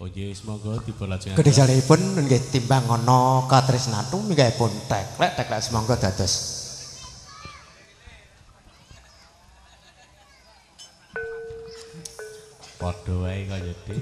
Oh nggih, semoga dipun Gedhe salehipun nggih timbang ana katresnatu minggaipun teklek semoga dados padha wae kaya dhe.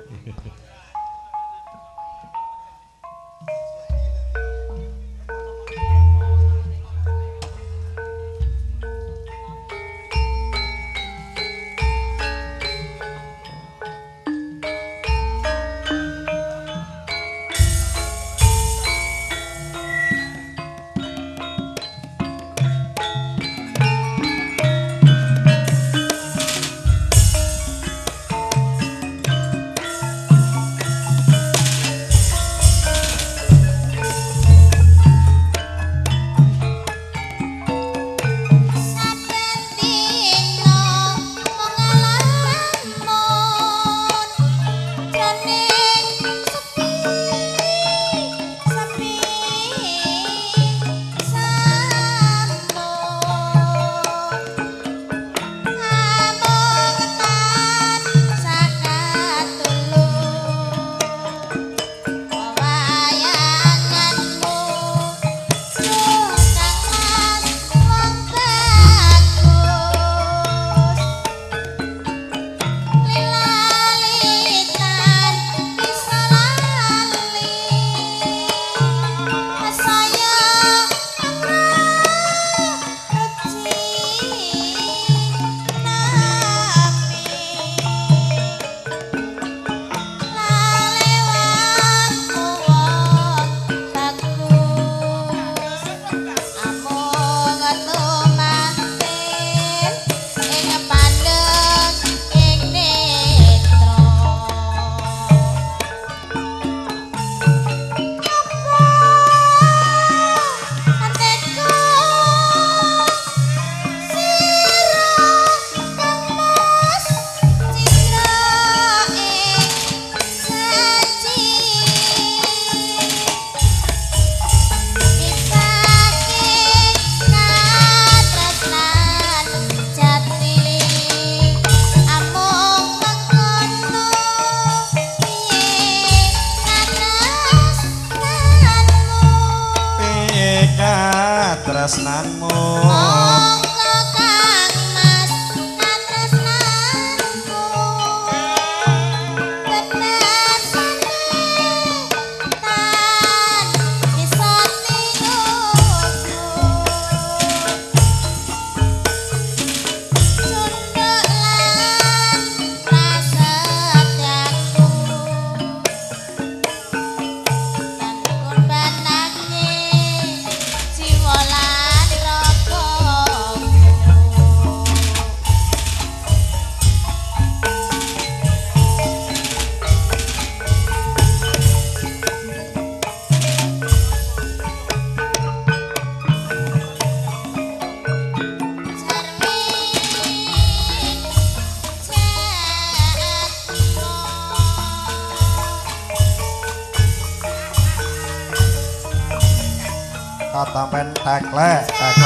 Katampen teklek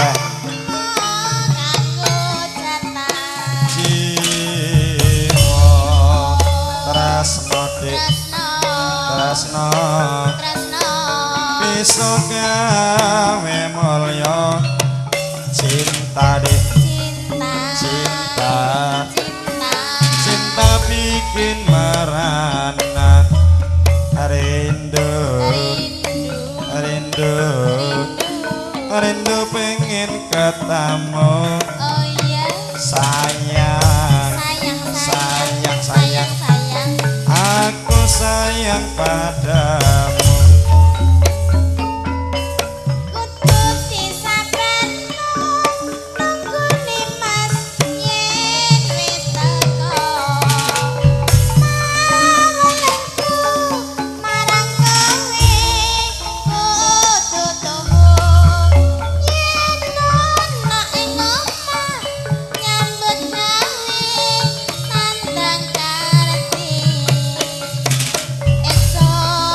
jiwa tresno dik tresno bisa gawe mulya cinta dik cinta bikin merana rindu pengen ketemu sayang aku sayang padamu. So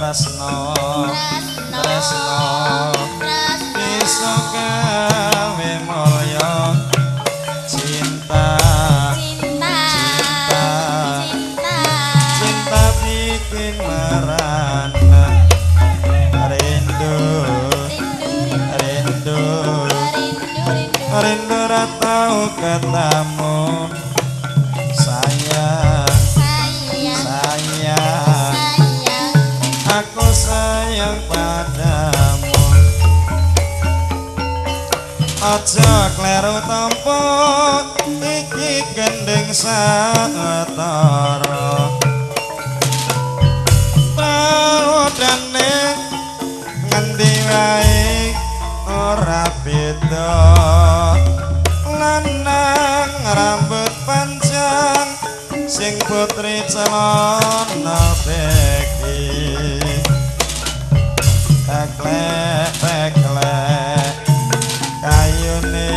tresno tresno iso gawe mulya cinta cinta bikin merana rindu rindu rindu ra tau ketemu sayang sayang aku sayang padamu aja kleru tampa iki gendeng satara padane ngendi wae ora beda lanang rambut panjang sing putri celana beki teklek teklek kayune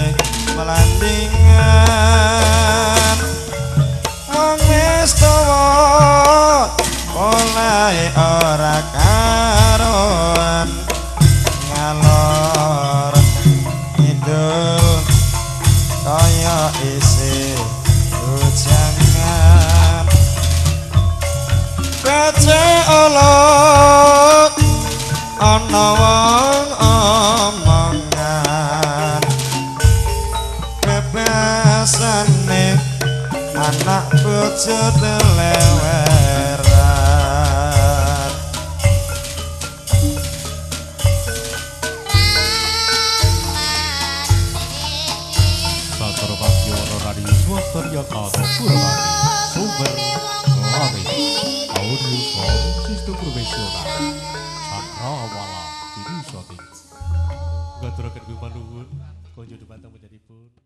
melandingan wong wis tuwa olahe ora karuan ngalor idul kaya isi ujangan baca olok ana wong omongan bebasane anak bojo teleweran Satoro Bagiono Radio Swastarya Kata Purwadi Sumber Lari Audio Sound Sistem Profesional Cakrawala Ini Shooting Gaturakan Bimanuhun Konjo Debatang menjadi pun